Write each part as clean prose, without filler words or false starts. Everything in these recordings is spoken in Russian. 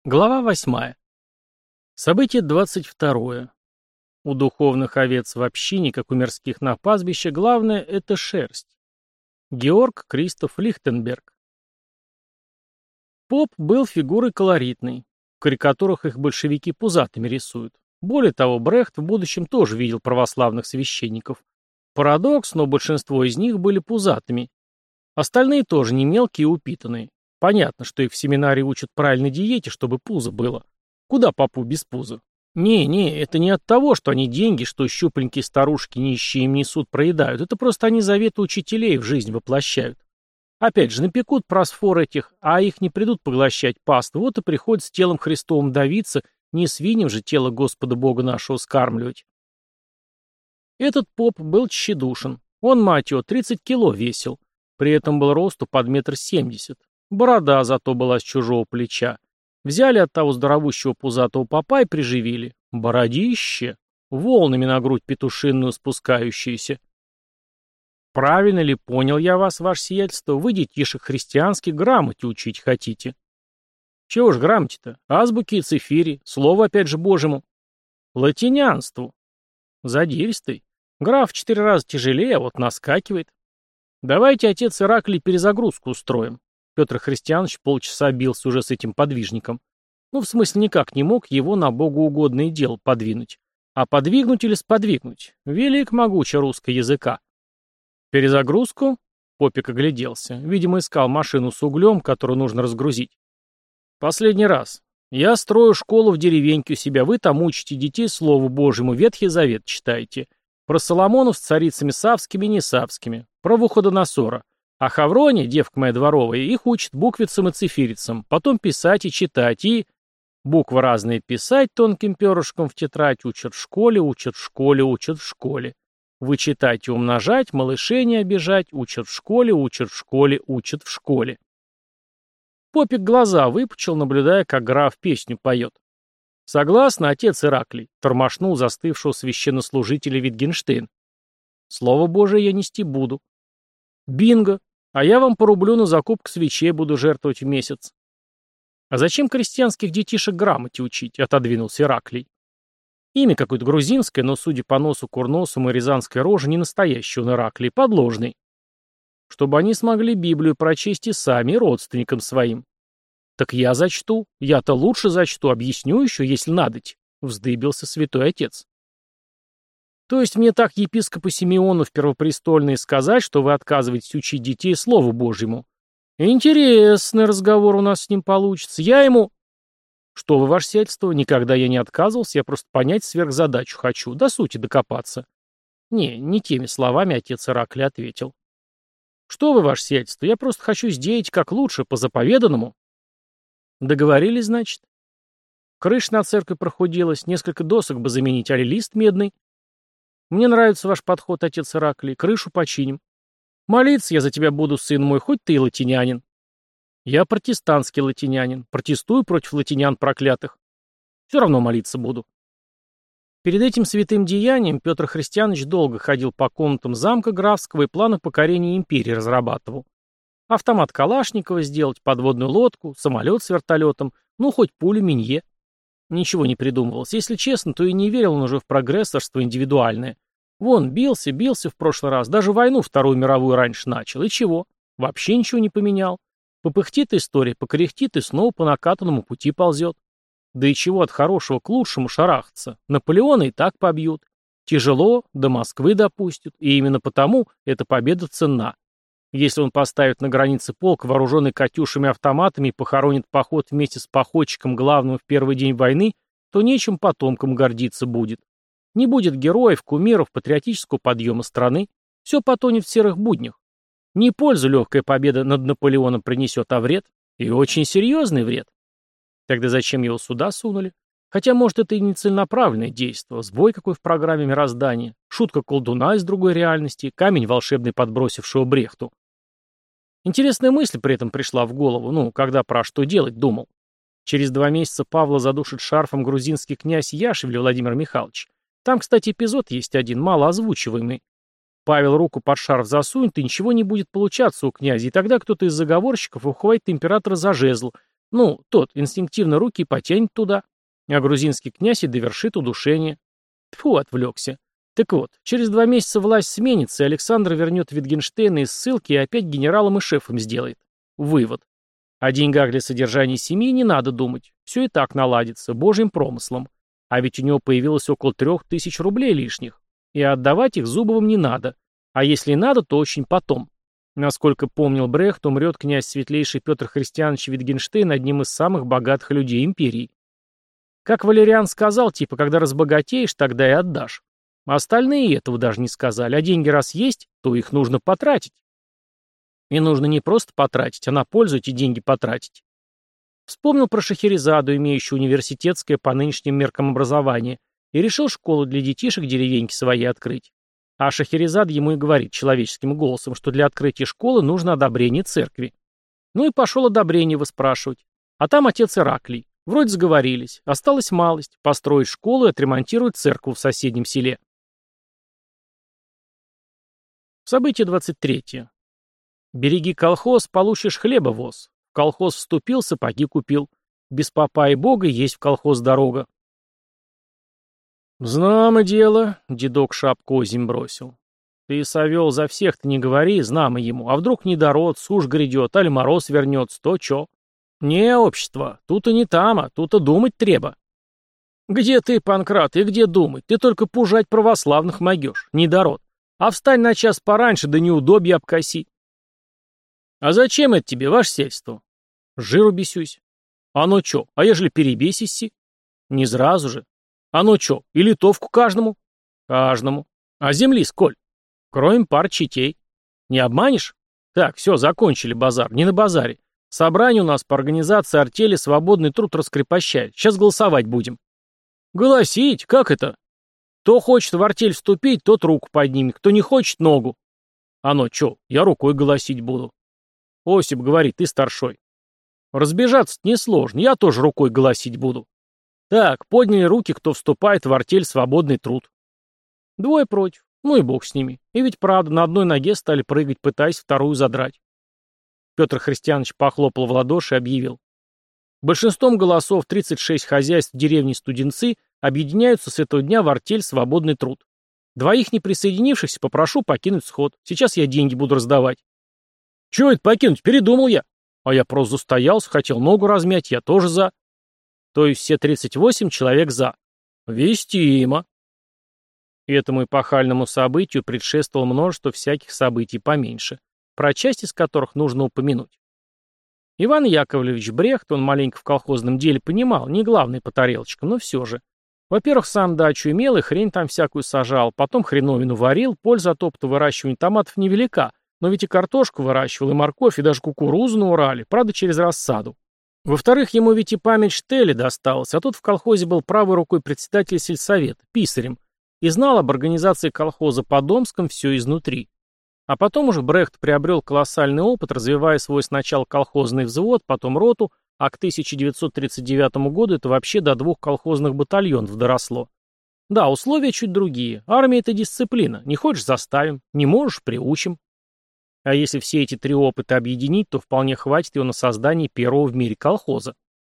Глава 8. Событие 22. У духовных овец в общине, как у мирских на пастбище, главное – это шерсть. Георг Кристоф Лихтенберг. Поп был фигурой колоритной. В карикатурах их большевики пузатыми рисуют. Более того, Брехт в будущем тоже видел православных священников. Парадокс, но большинство из них были пузатыми. Остальные тоже не мелкие и упитанные. Понятно, что их в семинарии учат правильной диете, чтобы пузо было. Куда попу без пуза? Не, это не от того, что они деньги, что щупленькие старушки нищие им несут, проедают. Это просто они заветы учителей в жизнь воплощают. Опять же, напекут просфор этих, а их не придут поглощать пасту. Вот и приходится телом Христовым давиться, не свиньям же тело Господа Бога нашего скармливать. Этот поп был тщедушен. Он, мать его, 30 кило весил. При этом был росту под 1,70 м. Борода зато была с чужого плеча. Взяли от того здоровущего пузатого попа и приживили. Бородище! Волнами на грудь петушинную спускающиеся. Правильно ли понял я вас, ваше сиятельство? Вы, детишек христианских, грамоте учить хотите. Чего ж грамоте-то? Азбуки и цифири, слово опять же божьему. Латинянству. Задиристый. Граф в 4 раза тяжелее, а вот наскакивает. Давайте, отец Ираклий, перезагрузку устроим. Петр Христианович полчаса бился уже с этим подвижником. Ну, в смысле, никак не мог его на богоугодное дело подвинуть. А подвигнуть или сподвигнуть? Велик могуча русского языка. Перезагрузку? Попик огляделся. Видимо, искал машину с углем, которую нужно разгрузить. Последний раз. Я строю школу в деревеньке у себя. Вы там учите детей Слову Божьему, Ветхий Завет читаете. Про Соломонов с царицами Савскими и Несавскими. Про Вуходоносора. А Хавроне, девка моя дворовая, их учат буквицам и цифирицам, потом писать и читать, и... Буквы разные писать тонким перышком в тетрадь учат в школе, учат в школе, учат в школе. Вычитать и умножать, малышей не обижать, учат в школе, учат в школе, учат в школе. Попик глаза выпучил, наблюдая, как граф песню поет. Согласно, отец Ираклий, тормошнул застывшего священнослужителя Витгенштейн. Слово Божие я нести буду. Бинго! А я вам по рублю на закупку свечей буду жертвовать в месяц. А зачем крестьянских детишек грамоте учить? Отодвинулся Ираклий. Имя какое-то грузинское, но, судя по носу курносому и рязанской роже, не настоящий он Ираклий, подложный. Чтобы они смогли Библию прочесть и сами, и родственникам своим. Так я зачту. Я-то лучше зачту, объясню еще, если надоть. Вздыбился святой отец. То есть мне так епископу Симеону в Первопрестольной сказать, что вы отказываетесь учить детей Слову Божьему? Интересный разговор у нас с ним получится. Я ему... Что вы, ваше сиятельство, никогда я не отказывался, я просто понять сверхзадачу хочу, до сути докопаться. Не теми словами отец Ираклий ответил. Что вы, ваше сиятельство, я просто хочу сделать как лучше, по заповеданному. Договорились, значит? Крыша на церкви прохудилась, несколько досок бы заменить, али лист медный. Мне нравится ваш подход, отец Ираклий, крышу починим. Молиться я за тебя буду, сын мой, хоть ты и латинянин. Я протестантский латинянин, протестую против латинян проклятых. Все равно молиться буду. Перед этим святым деянием Петр Христианович долго ходил по комнатам замка графского и планы покорения империи разрабатывал. Автомат Калашникова сделать, подводную лодку, самолет с вертолетом, ну хоть пулю Минье. Ничего не придумывалось. Если честно, то и не верил он уже в прогрессорство индивидуальное. Вон, бился в прошлый раз, даже войну Вторую мировую раньше начал. И чего? Вообще ничего не поменял. Попыхтит история, покряхтит и снова по накатанному пути ползет. Да и чего от хорошего к лучшему шарахаться? Наполеона и так побьют. Тяжело, до Москвы допустят. И именно потому эта победа ценна. Если он поставит на границе полк, вооруженный «Катюшами» автоматами и похоронит поход вместе с походчиком главным в первый день войны, то нечем потомкам гордиться будет. Не будет героев, кумиров, патриотического подъема страны. Все потонет в серых буднях. Не пользу легкая победа над Наполеоном принесет, а вред. И очень серьезный вред. Тогда зачем его сюда сунули? Хотя, может, это и не целенаправленное действие, сбой какой в программе мироздания, шутка колдуна из другой реальности, камень волшебный подбросившего Брехту. Интересная мысль при этом пришла в голову, когда про что делать думал. Через 2 месяца Павла задушит шарфом грузинский князь Яшвили Владимир Михайлович. Там, кстати, эпизод есть один, мало озвучиваемый. Павел руку под шарф засунет, и ничего не будет получаться у князя, и тогда кто-то из заговорщиков ухватит императора за жезл, Ну, тот инстинктивно руки потянет туда, а грузинский князь и довершит удушение. Тьфу, отвлекся. Так вот, через 2 месяца власть сменится, и Александр вернет Витгенштейна из ссылки и опять генералом и шефом сделает. Вывод. О деньгах для содержания семьи не надо думать. Все и так наладится, божьим промыслом. А ведь у него появилось около 3000 рублей лишних. И отдавать их Зубовым не надо. А если и надо, то очень потом. Насколько помнил Брехт, умрет князь Светлейший Петр Христианович Витгенштейн одним из самых богатых людей империи. Как Валериан сказал, типа, когда разбогатеешь, тогда и отдашь. А остальные этого даже не сказали, а деньги раз есть, то их нужно потратить. И нужно не просто потратить, а на пользу эти деньги потратить. Вспомнил про Шахерезаду, имеющую университетское по нынешним меркам образование, и решил школу для детишек деревеньки своей открыть. А Шахерезад ему и говорит человеческим голосом, что для открытия школы нужно одобрение церкви. Ну и пошел одобрение выспрашивать. А там отец Ираклий. Вроде сговорились. Осталась малость. Построить школу и отремонтировать церковь в соседнем селе. Событие 23. Береги колхоз, получишь хлеба воз. В колхоз вступил, сапоги купил. Без попа и бога есть в колхоз дорога. «Знамо дело», — дедок шапку озимь бросил. «Ты, Савел, за всех-то не говори, знамо ему. А вдруг недород, сушь грядет, аль мороз вернется, то чё? Не общество, тут и не там, а тут и думать треба». «Где ты, Панкрат, и где думать? Ты только пужать православных могешь, недород. А встань на час пораньше, да неудобья обкоси». «А зачем это тебе, ваше сельство?» «Жиру бесюсь». «А ну чё, а ежели перебесишься?» «Не сразу же». «А ну чё, и литовку каждому?» «Каждому». «А земли сколь?» «Кроем пар четей». «Не обманешь?» «Так, все, закончили базар, не на базаре. Собрание у нас по организации артели «Свободный труд» раскрепощает. Сейчас голосовать будем». «Голосить? Как это?» «Кто хочет в артель вступить, тот руку поднимет, кто не хочет — ногу». «А ну чё, я рукой голосить буду». «Осип говорит, ты старшой». «Разбежаться несложно, я тоже рукой голосить буду». «Так, подняли руки, кто вступает в артель «Свободный труд». 2 против. Ну и бог с ними. И ведь правда, на одной ноге стали прыгать, пытаясь вторую задрать. Петр Христианович похлопал в ладоши и объявил. Большинством голосов 36 хозяйств в деревне Студенцы объединяются с этого дня в артель «Свободный труд». 2 не присоединившихся попрошу покинуть сход. Сейчас я деньги буду раздавать. Чего это покинуть? Передумал я. А я просто застоялся, хотел ногу размять, я тоже за. То есть все 38 человек за. Вестимо. И этому эпохальному событию предшествовало множество всяких событий поменьше, про часть из которых нужно упомянуть. Иван Яковлевич Брехт, он маленько в колхозном деле понимал, не главный по тарелочкам, но все же. Во-первых, сам дачу имел и хрень там всякую сажал, потом хреновину варил, польза от опыта выращивания томатов невелика, но ведь и картошку выращивал, и морковь, и даже кукурузу на Урале, правда через рассаду. Во-вторых, ему ведь и память Штеля досталась, а тут в колхозе был правой рукой председателя сельсовета, писарем, и знал об организации колхоза по Домском все изнутри. А потом уже Брехт приобрел колоссальный опыт, развивая свой сначала колхозный взвод, потом роту, а к 1939 году это вообще до 2 колхозных батальонов доросло. Да, условия чуть другие. Армия — это дисциплина. Не хочешь — заставим, не можешь — приучим. А если все эти 3 опыта объединить, то вполне хватит его на создание первого в мире колхоза.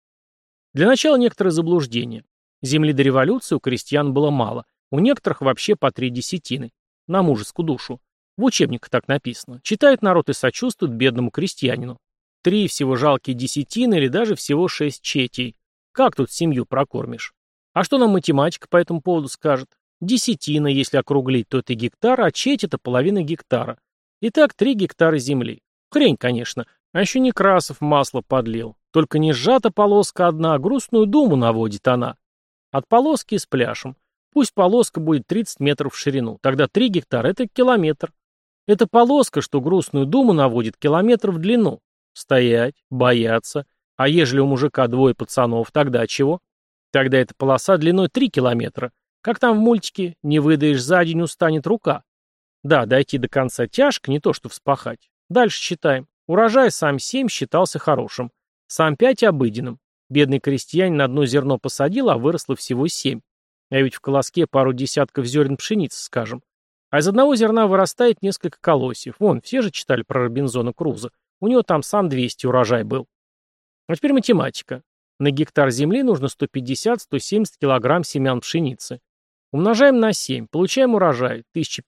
Для начала некоторые заблуждения. Земли до революции у крестьян было мало, у некоторых вообще по 3 десятины. На мужескую душу. В учебниках так написано. Читает народ и сочувствует бедному крестьянину. 3 всего жалкие десятины или даже всего 6 четей. Как тут семью прокормишь? А что нам математика по этому поводу скажет? Десятина, если округлить, то это гектар, а четь — это половина гектара. Итак, 3 гектара земли. Хрень, конечно. А еще Некрасов масло подлил. Только не сжата полоска одна, а грустную думу наводит она. От полоски с пляшем. Пусть полоска будет 30 метров в ширину. Тогда 3 гектара — это километр. Это полоска, что грустную думу наводит, километр в длину. Стоять, бояться. А ежели у мужика 2 пацанов, тогда чего? Тогда эта полоса длиной 3 километра. Как там в мультике, не выдаешь за день, устанет рука. Да, дойти до конца тяжко, не то что вспахать. Дальше считаем. Урожай сам 7 считался хорошим. Сам 5 обыденным. Бедный крестьянин на одно зерно посадил, а выросло всего 7. А ведь в колоске пару десятков зерен пшеницы, скажем. А из одного зерна вырастает несколько колосьев. Вон, все же читали про Робинзона Крузо. У него там сам 200 урожай был. А теперь математика. На гектар земли нужно 150-170 килограмм семян пшеницы. Умножаем на 7, получаем урожай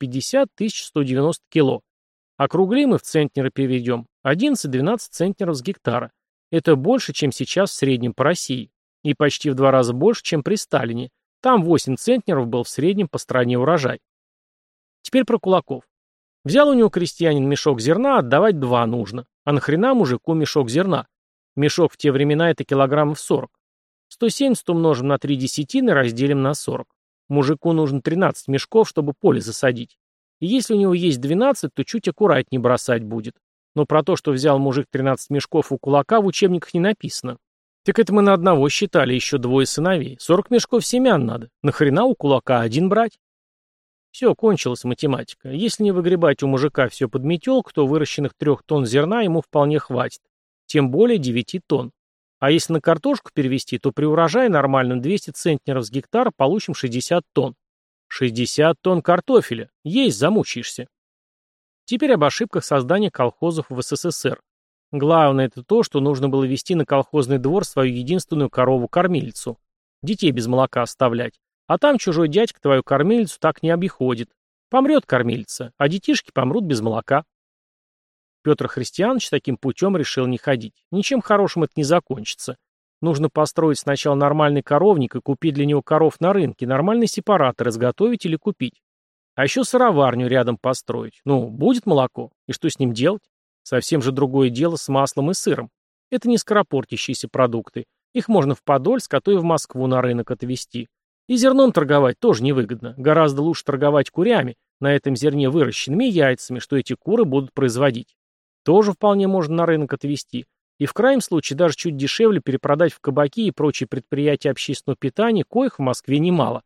1050-1190 кило. Округлим и в центнеры переведем. 11-12 центнеров с гектара. Это больше, чем сейчас в среднем по России. И почти в 2 раза больше, чем при Сталине. Там 8 центнеров был в среднем по стране урожай. Теперь про кулаков. Взял у него крестьянин мешок зерна, отдавать 2 нужно. А нахрена мужику мешок зерна? Мешок в те времена это килограммов 40. 170 умножим на 3 десятины, разделим на 40. Мужику нужно 13 мешков, чтобы поле засадить. И если у него есть 12, то чуть аккуратнее бросать будет. Но про то, что взял мужик 13 мешков у кулака, в учебниках не написано. Так это мы на одного считали, еще 2 сыновей. 40 мешков семян надо. Нахрена у кулака 1 брать? Все, кончилась математика. Если не выгребать у мужика все под метелку, то выращенных 3 тонн зерна ему вполне хватит. Тем более 9 тонн. А если на картошку перевести, то при урожае нормальном 200 центнеров с гектара получим 60 тонн. 60 тонн картофеля. Есть замучаешься. Теперь об ошибках создания колхозов в СССР. Главное это то, что нужно было вести на колхозный двор свою единственную корову-кормилицу. Детей без молока оставлять. А там чужой дядька твою кормилицу так не обиходит. Помрет кормилица, а детишки помрут без молока. Петр Христианович таким путем решил не ходить. Ничем хорошим это не закончится. Нужно построить сначала нормальный коровник и купить для него коров на рынке, нормальный сепаратор изготовить или купить. А еще сыроварню рядом построить. Ну, будет молоко. И что с ним делать? Совсем же другое дело с маслом и сыром. Это не скоропортящиеся продукты. Их можно в Подольск, а то и в Москву на рынок отвезти. И зерном торговать тоже невыгодно. Гораздо лучше торговать курями, на этом зерне выращенными яйцами, что эти куры будут производить. Тоже вполне можно на рынок отвезти. И в крайнем случае даже чуть дешевле перепродать в кабаки и прочие предприятия общественного питания, коих в Москве немало.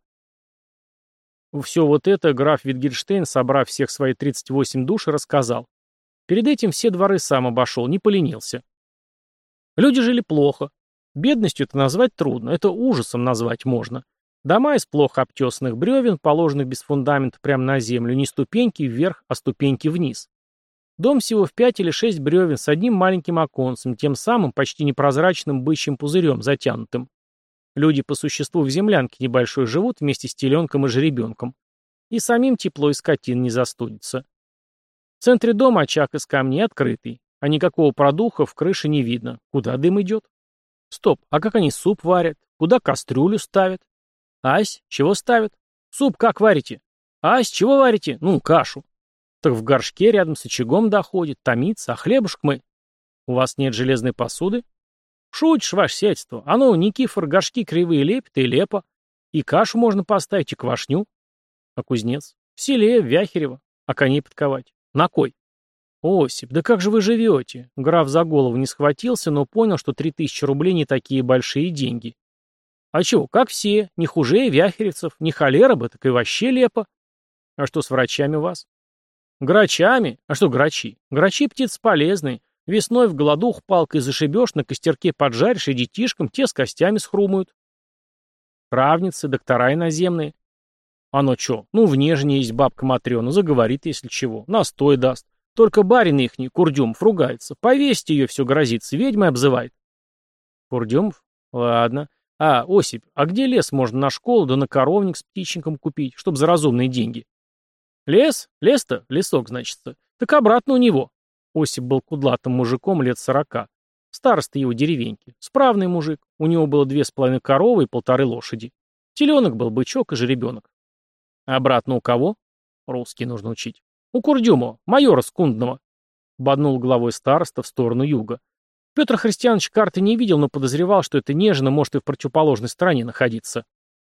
Все вот это граф Витгенштейн, собрав всех свои 38 душ, рассказал. Перед этим все дворы сам обошел, не поленился. Люди жили плохо. Бедностью это назвать трудно, это ужасом назвать можно. Дома из плохо обтесанных бревен, положенных без фундамента прямо на землю, не ступеньки вверх, а ступеньки вниз. Дом всего в 5 или 6 бревен с одним маленьким оконцем, тем самым почти непрозрачным бычьим пузырем затянутым. Люди по существу в землянке небольшой живут вместе с теленком и жеребенком. И самим тепло и скотин не застудится. В центре дома очаг из камней открытый, а никакого продуха в крыше не видно. Куда дым идет? Стоп, а как они суп варят? Куда кастрюлю ставят? Ась, чего ставят? Суп как варите? Ась, чего варите? Ну, кашу. Так в горшке рядом с очагом доходит, томится, а хлебушек мы. У вас нет железной посуды? Шутишь, ваше сельство. А ну, Никифор, горшки кривые лепит и лепо. И кашу можно поставить, и квашню. А кузнец? В селе, в Вяхерево. А коней подковать? На кой? Осип, да как же вы живете? Граф за голову не схватился, но понял, что 3000 рублей не такие большие деньги. А чего, как все, не хуже вяхеревцев, не холера бы, так и вообще лепо. А что с врачами у вас? Грачами? А что грачи? Грачи птицы полезные. Весной в голодуху палкой зашибешь, на костерке поджаришь, и детишкам те с костями схрумают. Травницы, доктора иноземные. Оно чё? Ну, в Нежине есть бабка Матрёна, заговорит, если чего, настой даст. Только барин ихний, Курдюмов, ругается. Повесьте ее, все грозится, ведьмой обзывает. Курдюмов? Ладно. А, Осип, а где лес можно на школу да на коровник с птичником купить, чтоб за разумные деньги? Лес? Лес-то? Лесок, значится. Так обратно у него. Осип был кудлатым мужиком лет 40. Староста его деревеньки. Справный мужик. У него было 2,5 коровы и 1,5 лошади. Теленок был, бычок и жеребенок. А обратно у кого? Русский нужно учить. У Курдюмова, майора Скундного. Боднул головой староста в сторону юга. Петр Христианович карты не видел, но подозревал, что это Нежина может и в противоположной стороне находиться.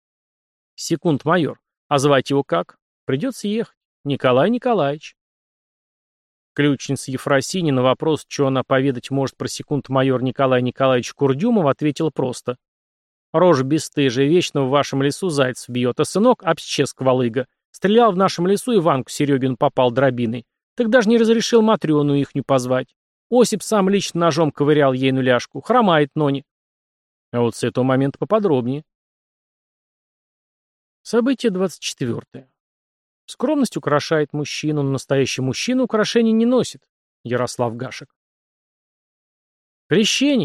Секунд-майор. А звать его как? Придется ехать. Николай Николаевич. Ключница Ефросинья на вопрос, что она поведать может про секунд-майор Николая Николаевича Курдюмова, ответила просто. Рожа бесстыжая, вечно в вашем лесу зайцев бьет, а сынок обсчез квалыга. Стрелял в нашем лесу, Иванку Серегину попал дробиной. Так даже не разрешил Матрёну ихнюю позвать. Осип сам лично ножом ковырял ейну ляжку. Хромает Нони. А вот с этого момента поподробнее. Событие 24. Скромность украшает мужчину, но настоящий мужчина украшений не носит. Ярослав Гашек. Крещение.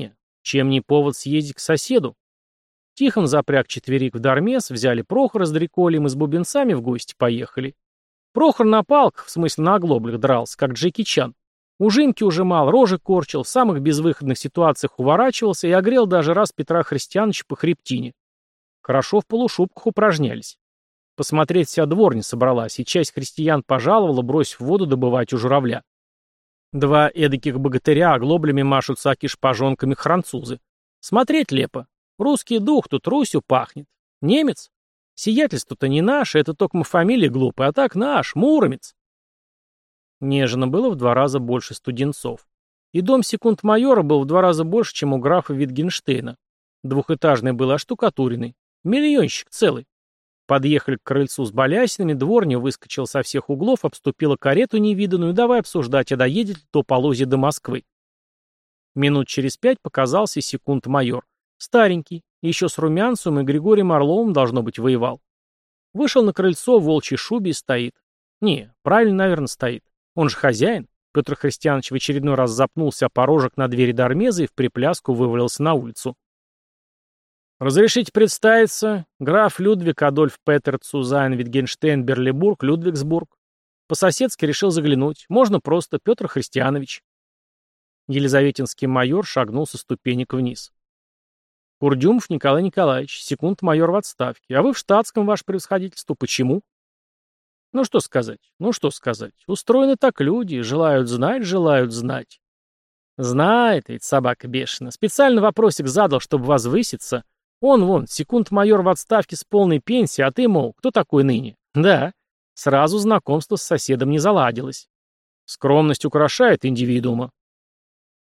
Чем не повод съездить к соседу? Тихон запряг четверик в Дармес, взяли Прохора с Дриколием и с бубенцами в гости поехали. Прохор на палках, в смысле на оглоблях, дрался, как Джеки Чан. Ужимки ужимал, рожи корчил, в самых безвыходных ситуациях уворачивался и огрел даже раз Петра Христиановича по хребтине. Хорошо в полушубках упражнялись. Посмотреть вся дворня собралась, и часть крестьян пожаловала, бросив в воду добывать у журавля. Два эдаких богатыря оглоблями машут саки шпажонками французы. Смотреть лепо. Русский дух тут Русью пахнет. Немец? Сиятельство-то не наше, это только фамилия глупая, а так наш, муромец. Нежно было в 2 раза больше студенцов. И дом секунд-майора был в 2 раза больше, чем у графа Витгенштейна. Двухэтажный был оштукатуренный. Миллионщик целый. Подъехали к крыльцу с балясинами, дворня выскочила со всех углов, обступила карету невиданную, давай обсуждать, а доедет ли то полозье до Москвы. Минут через 5 показался секунд-майор. Старенький, еще с румянцем и Григорием Орловым, должно быть, воевал. Вышел на крыльцо, в волчьей шубе и стоит. Не, правильно, наверное, стоит. Он же хозяин. Петр Христианович в очередной раз запнулся о порожек на двери Дармеза и в припляску вывалился на улицу. «Разрешите представиться, граф Людвиг Адольф Петер Цузайн Витгенштейн Берлибург Людвигсбург. По-соседски решил заглянуть. Можно просто Петр Христианович». Елизаветинский майор шагнул со ступенек вниз. «Курдюмов Николай Николаевич, секунд-майор в отставке. А вы в штатском, ваше превосходительство. Почему?» Ну что сказать? Устроены так люди, желают знать, желают знать. Знает ведь собака бешеная. Специально вопросик задал, чтобы возвыситься. Он вон, секунд-майор в отставке с полной пенсией, а ты, мол, кто такой ныне? Да, сразу знакомство с соседом не заладилось. Скромность украшает индивидуума.